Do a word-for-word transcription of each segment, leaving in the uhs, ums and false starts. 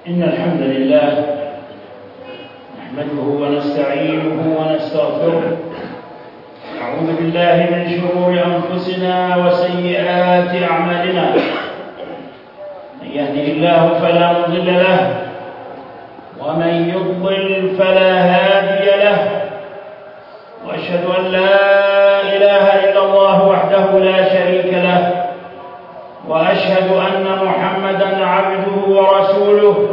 إن الحمد لله نحمده ونستعينه ونستغفره، نعوذ بالله من شرور أنفسنا وسيئات أعمالنا. من يهده الله فلا مضل له، ومن يضلل فلا هادي له، وأشهد أن لا إله إلا الله وحده لا شريك له، وأشهد أن محمدًا عبده ورسوله.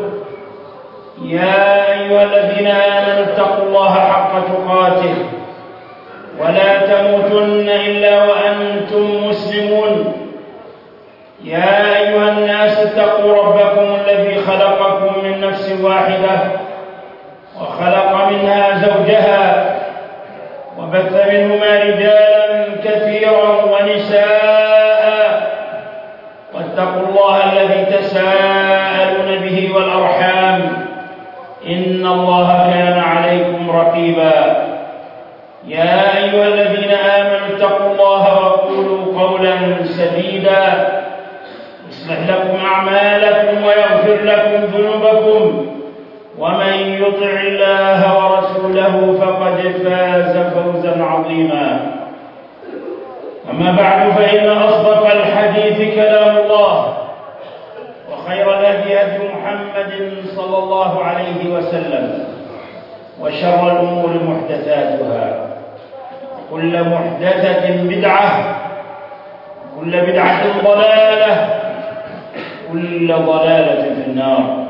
يا أيها الذين آمنوا اتقوا الله حق تقاته ولا تموتن إلا وأنتم مسلمون. يا أيها الناس اتقوا ربكم الذي خلقكم من نفس واحدة وخلق منها زوجها وبث منهما رجالا كثيرا ونساء، واتقوا الله الذي تساءلون به والأرحام، إن الله كان عليكم رقيبا. يا أيها الذين آمنوا اتقوا الله وقولوا قولا سديدا يصلح لكم أعمالكم ويغفر لكم ذنوبكم، ومن يطع الله ورسوله فقد فاز فوزا عظيما. أما بعد، فإن أصدق الحديث كلام الله، وخير الهدي هدي محمد صلى الله عليه وسلم، وشر الأمور محدثاتها، وكل محدثة بدعة، وكل بدعة ضلالة، وكل ضلالة في النار.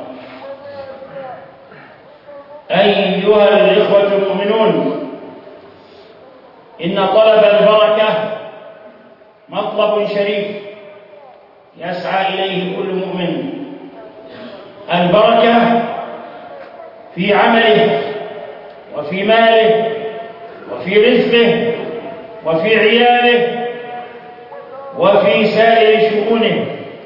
أيها الإخوة المؤمنون، إن طلب البركة مطلب شريف يسعى إليه كل مؤمن. البركة في عمله وفي ماله وفي رزقه وفي عياله وفي سائر شؤونه.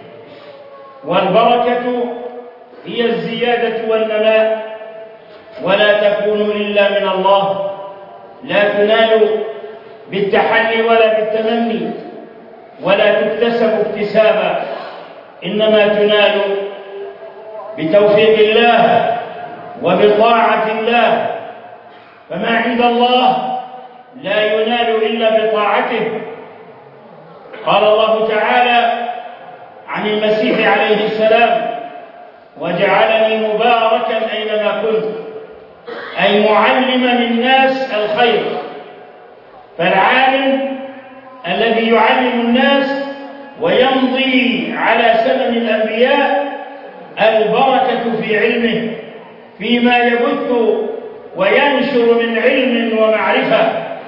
والبركة هي الزيادة والنماء، ولا تكون إلا من الله، لا تنال بالتحلي ولا بالتمني، ولا تكتسب اكتسابا، إنما تنال بتوفيق الله وبطاعة الله. فما عند الله لا ينال إلا بطاعته. قال الله تعالى عن المسيح عليه السلام: وجعلني مباركا أينما كنت، أي معلما للناس الخير. فالعالم الذي يعلم الناس ويمضي على سنن الأنبياء البركة في علمه، فيما يبث وينشر من علم ومعرفة.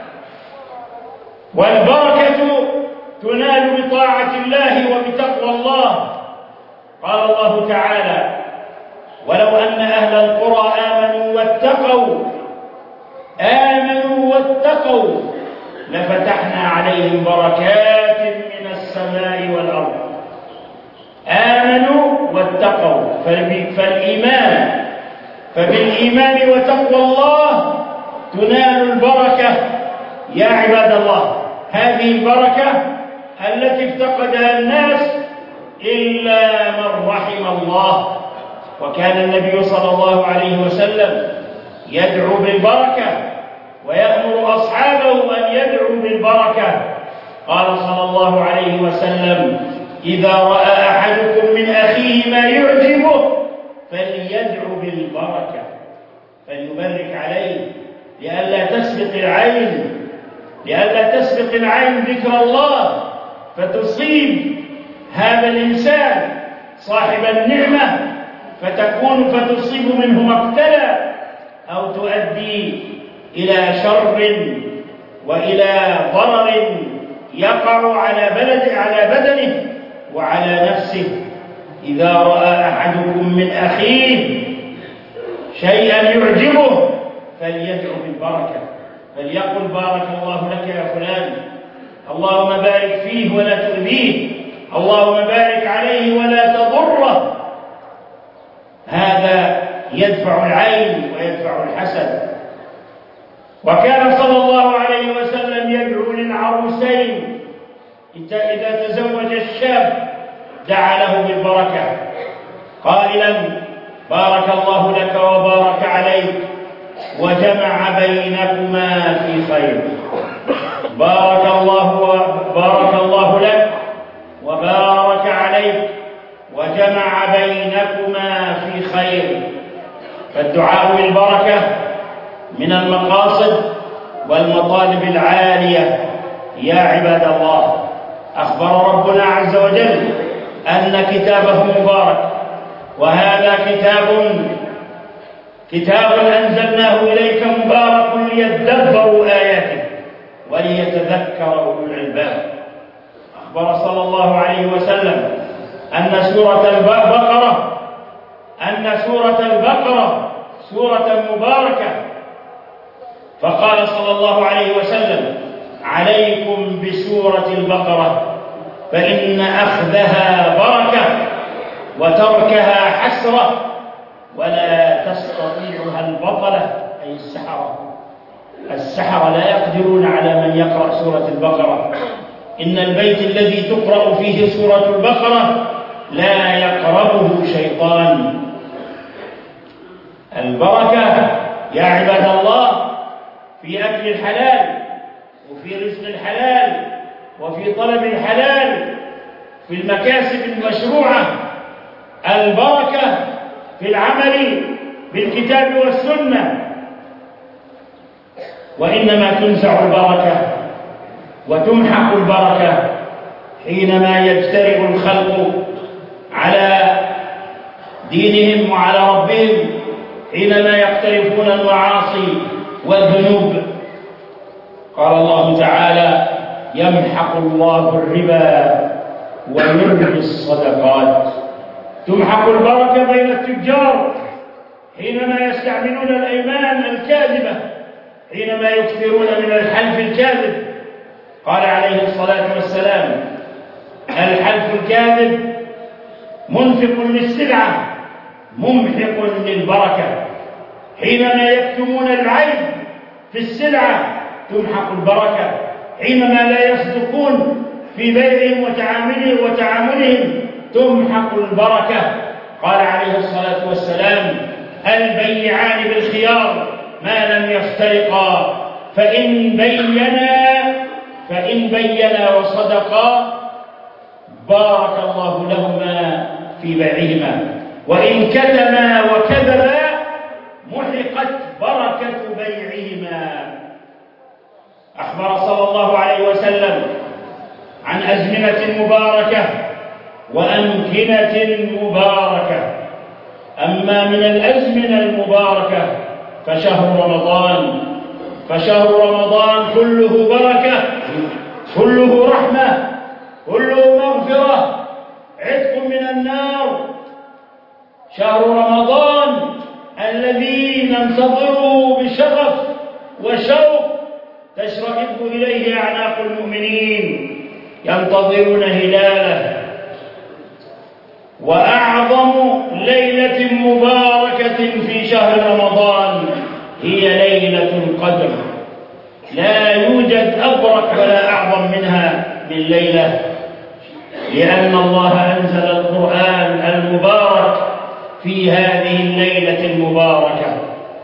والبركة تنال بطاعة الله وبتقوى الله. قال الله تعالى: ولو أن أهل القرى آمنوا واتقوا آمنوا واتقوا لفتحنا عليهم بركات من السماء والأرض. آمنوا واتقوا، فالإيمان فبالإيمان وتقوى الله تنال البركة. يا عباد الله، هذه البركة التي افتقدها الناس إلا من رحم الله. وكان النبي صلى الله عليه وسلم يدعو بالبركة ويأمر أصحابه أن يدعوا بالبركة. قال صلى الله عليه وسلم: إذا رأى أحدكم من أخيه ما يعجبه فليدعو بالبركة، فليبرك عليه، لئلا تسبق العين لئلا تسبق العين ذكر الله فتصيب هذا الإنسان صاحب النعمة فتكون فتصيب منه مقتلا، أو تؤدي إلى شر وإلى ضرر يقع على بلد على بدنه وعلى نفسه. إذا رأى أحدكم من أخيه شيئا يعجبه فليدعو بالبركة، فليقل: بارك الله لك يا فلان، اللهم بارك فيه ولا تؤذيه، اللهم بارك عليه ولا تضره. هذا يدفع العين ويدفع الحسد. وكان صلى الله عليه وسلم يدعو للعروسين إذا تزوج الشاب دعا له بالبركة قائلا: بارك الله لك وبارك عليك وجمع بينكما في خير. بارك الله بارك الله لك وبارك عليك وجمع بينكما في خير. فالدعاء بالبركة من المقاصد والمطالب العالية يا عباد الله. أخبر ربنا عز وجل أن كتابه مبارك، وهذا كتاب كتاب أنزلناه إليك مبارك ليدبروا آياته وليتذكر أولو الألباب. أخبر صلى الله عليه وسلم أن سورة البقرة أن سورة البقرة سورة مباركة، فقال صلى الله عليه وسلم: عليكم بسورة البقرة فإن أخذها بركة وتركها حسرة ولا تستطيعها البطلة، أي السحرة. السحرة لا يقدرون على من يقرأ سورة البقرة. إن البيت الذي تقرأ فيه سورة البقرة لا يقربه شيطان. البركة يا عباد الله في أكل الحلال، وفي رزق الحلال، وفي طلب الحلال، في المكاسب المشروعة. البركة في العمل بالكتاب والسنة. وإنما تنزع البركة وتمحق البركة حينما يجترئ الخلق على دينهم وعلى ربهم، حينما يقترفون المعاصي والذنوب. قال الله تعالى: يمحق الله الربا ويربي الصدقات. تمحق البركة بين التجار حينما يستعملون الأيمان الكاذبة، حينما يكثرون من الحلف الكاذب. قال عليه الصلاة والسلام: الحلف الكاذب منفق للسلعة ممحق للبركة. حينما يكتمون العيب في السلعة تمحق البركة، حينما لا يصدقون في بيعهم وتعاملهم وتعاملهم تمحق البركة. قال عليه الصلاة والسلام: البيعان بالخيار ما لم يفترقا، فإن بينا فإن بينا وصدقا بارك الله لهما في بيعهما، وإن كتما وكذبا محقت بركة بيعهما. أخبر صلى الله عليه وسلم عن أزمنة مباركة وأمكنة مباركة. أما من الأزمنة المباركة فشهر رمضان فشهر رمضان كله بركة، كله رحمة، كله مغفرة، عتق من النار. شهر رمضان الذي ننتظره بشغف وشوق تشرئب إليه أعناق المؤمنين ينتظرون هلاله. وأعظم ليلة مباركة في شهر رمضان هي ليلة القدر. لا يوجد أبرك ولا أعظم منها من ليلة، لأن الله أنزل القرآن المبارك في هذه الليلة المباركة.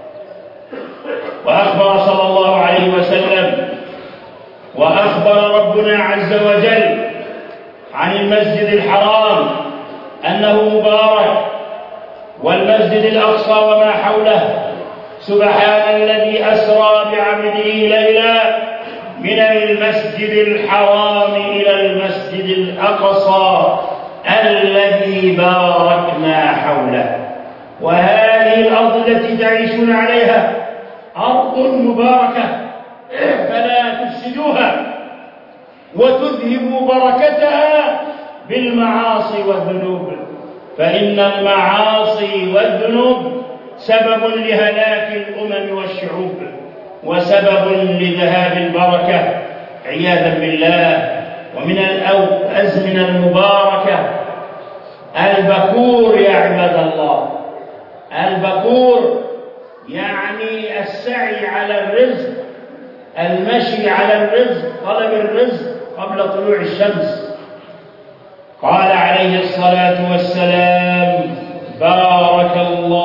وأخبر صلى الله عليه وسلم وأخبر ربنا عز وجل عن المسجد الحرام أنه مبارك، والمسجد الأقصى وما حوله. سبحان الذي أسرى بعبده ليلا من المسجد الحرام إلى المسجد الأقصى الذي باركنا حوله. وهذه الأرض التي تعيشون عليها أرض مباركة، فلا تفسدوها وتذهبوا بركتها بالمعاصي والذنوب، فإن المعاصي والذنوب سبب لهلاك الأمم والشعوب وسبب لذهاب البركة عياذا بالله. ومن الأزمنة المباركة البكور يا عباد الله. البكور يعني السعي على الرزق، المشي على الرزق، طلب الرزق قبل طلوع الشمس. قال عليه الصلاة والسلام: بارك الله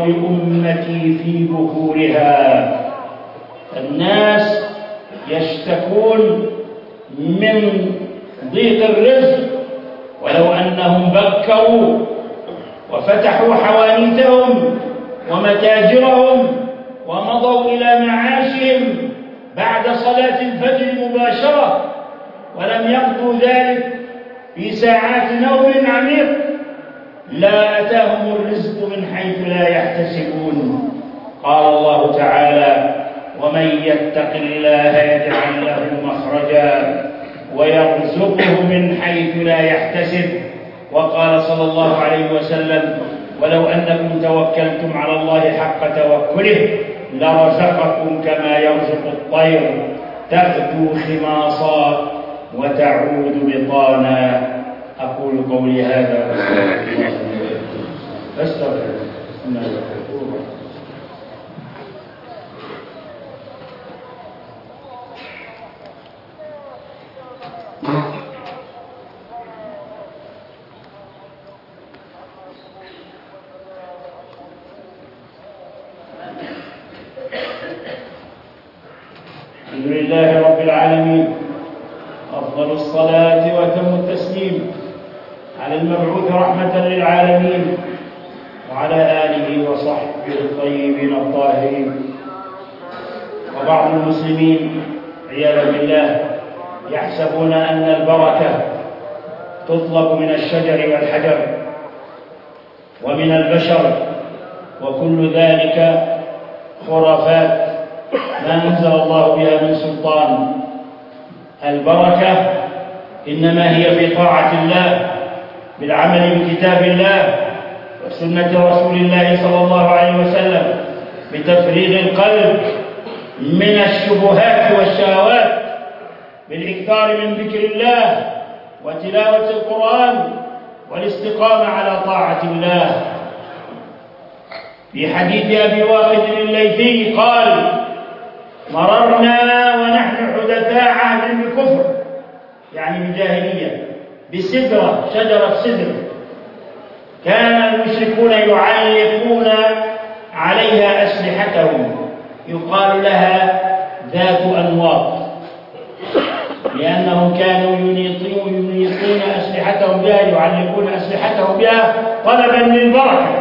لأمتي في بكورها. الناس يشتكون من ضيق الرزق، ولو أنهم بكروا وفتحوا حوانيتهم ومتاجرهم ومضوا إلى معاشهم بعد صلاة الفجر مباشرة ولم يقضوا ذلك في ساعات نوم عميق لا أتاهم الرزق من حيث لا يحتسبون. قال الله تعالى: ومن يتق الله يجعل له مخرجا ويرزقه من حيث لا يحتسب. وقال صلى الله عليه وسلم: ولو أنكم توكلتم على الله حق توكله لرزقكم كما يرزق الطير تغدو خماصا وتعود بطانا. أقول قولي هذا فاستغفر الله. الحمد لله رب العالمين، أفضل الصلاة وأتم التسليم على المبعوث رحمة للعالمين وعلى آله وصحبه الطيبين الطاهرين. وبعض المسلمين عياذا بالله يحسبون أن البركة تطلب من الشجر والحجر ومن البشر، وكل ذلك خرافات ما أنزل الله بها من سلطان. البركة إنما هي في طاعة الله بالعمل بكتاب الله وسنة رسول الله صلى الله عليه وسلم، بتفريغ القلب من الشبهات والشهوات، بالإكثار من ذكر الله وتلاوة القرآن والاستقامة على طاعة الله. في حديث أبي واقد الليثي قال: مررنا ونحن حدثاء عهد بالكفر، يعني بجاهلية، بسدرة، شجرة سدر، كان المشركون يعلقون عليها أسلحتهم، يقال لها ذات أنواط، لأنهم كانوا ينيطون أسلحتهم بها، يعلقون أسلحتهم بها طلبا للبركة.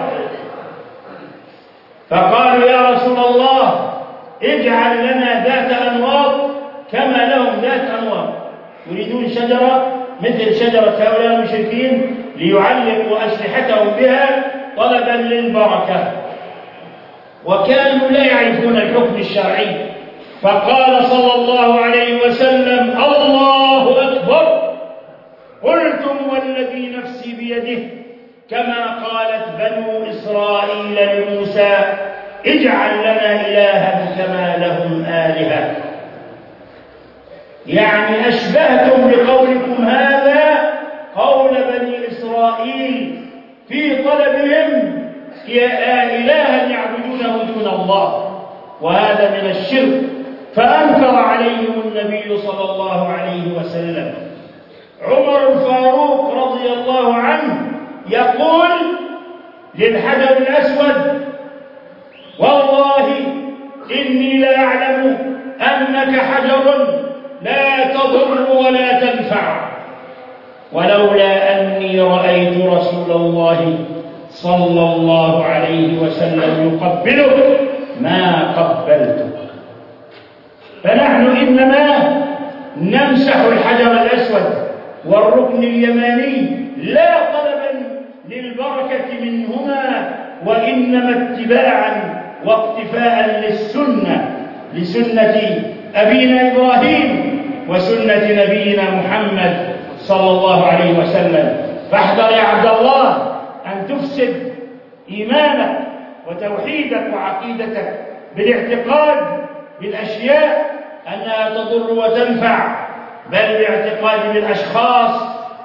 فقالوا: يا رسول الله اجعل لنا ذات أنواط كما لهم ذات أنواط. يريدون شجرة مثل شجرة هؤلاء المشركين ليعلقوا أسلحتهم بها طلبا للبركة، وكانوا لا يعرفون الحكم الشرعي. فقال صلى الله عليه وسلم: الله أكبر، قلتم والذي نفسي بيده، كما قالت بنو إسرائيل لموسى: اجعل لنا إلها كما لهم آلهة. يعني أشبهتم بقولكم هذا قول بني إسرائيل في طلبهم إلها يعبدونه دون الله، وهذا من الشرك. فأنكر عليهم النبي صلى الله عليه وسلم. عمر الفاروق رضي الله عنه يقول للحجر الأسود: والله إني لأعلم أنك حجر لا تضر ولا تنفع، ولولا أني رأيت رسول الله صلى الله عليه وسلم يقبلك ما قبلتك. فنحن إنما نمسح الحجر الأسود والركن اليماني لا طلبا للبركة منهما، وإنما اتباعا واقتفاء للسنة، لسنة أبينا إبراهيم وسنة نبينا محمد صلى الله عليه وسلم. فاحذر يا عبد الله أن تفسد إيمانك وتوحيدك وعقيدتك بالاعتقاد بالأشياء أنها تضر وتنفع، بل الاعتقاد بالأشخاص،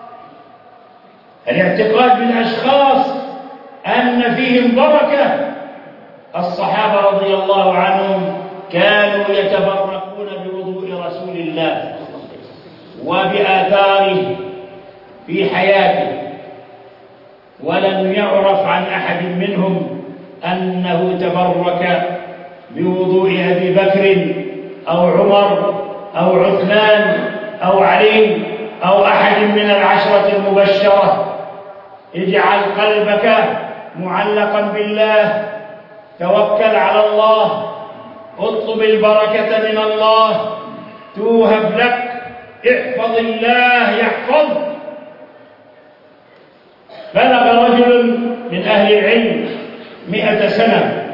الاعتقاد بالأشخاص أن فيهم بركة. الصحابة رضي الله عنهم كانوا يتبركون بوضوء رسول الله وبآثاره في حياته، ولم يعرف عن أحد منهم أنه تبرك بوضوء أبي بكر أو عمر أو عثمان أو علي أو أحد من العشرة المبشرة. اجعل قلبك معلقا بالله، توكل على الله، اطلب البركة من الله توهب لك، احفظ الله يحفظك. بلغ رجل من أهل العلم مئة سنة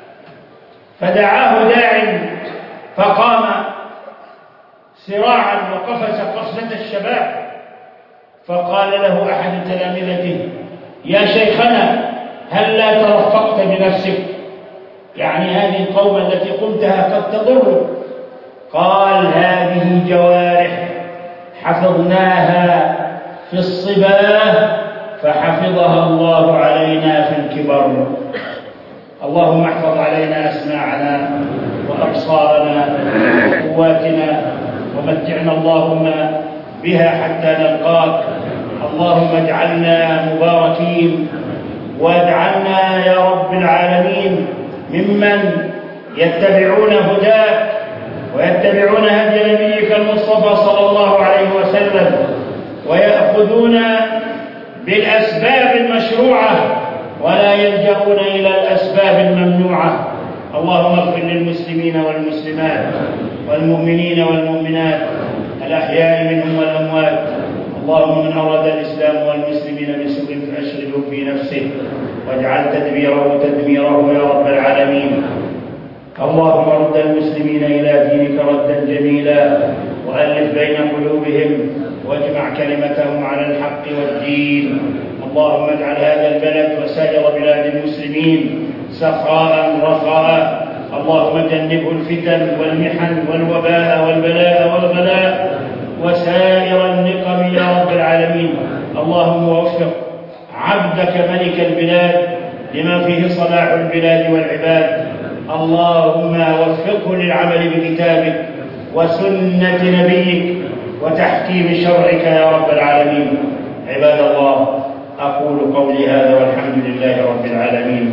فدعاه داع فقام سراعا وقفز قفزة الشباب، فقال له أحد تلامذته: يا شيخنا هل لا ترفقت بنفسك؟ يعني هذه القومة التي قمتها قد تضر. قال: هذه جوارح حفظناها في الصبا فحفظها الله علينا في الكبر. اللهم احفظ علينا أسماعنا وأبصارنا وقواتنا ومتعنا اللهم بها حتى نلقاك. اللهم اجعلنا مباركين، واجعلنا يا رب العالمين ممن يتبعون هداك ويتبعون هدي نبيك المصطفى صلى الله عليه وسلم، ويأخذون بالأسباب المشروعة ولا يلجؤون إلى الأسباب الممنوعة. اللهم اغفر للمسلمين والمسلمات والمؤمنين والمؤمنات الأحياء منهم والأموات. اللهم من أراد الإسلام والمسلمين بسوء فأشغله في نفسه واجعل تدبيره تدميره يا رب العالمين. اللهم رد المسلمين إلى دينك ردا جميلا، وألف بين قلوبهم واجمع كلمتهم على الحق والدين. اللهم اجعل هذا البلد وسائر بلاد المسلمين سخاء رخاء. اللهم جنبه الفتن والمحن والوباء والبلاء والغلاء وسائر النقم يا رب العالمين. اللهم وفق عبدك ملك البلاد لما فيه صلاح البلاد والعباد. اللهم وفقه للعمل بكتابك وسنة نبيك وتحكيم شرعك يا رب العالمين. عباد الله، أقول قولي هذا والحمد لله رب العالمين.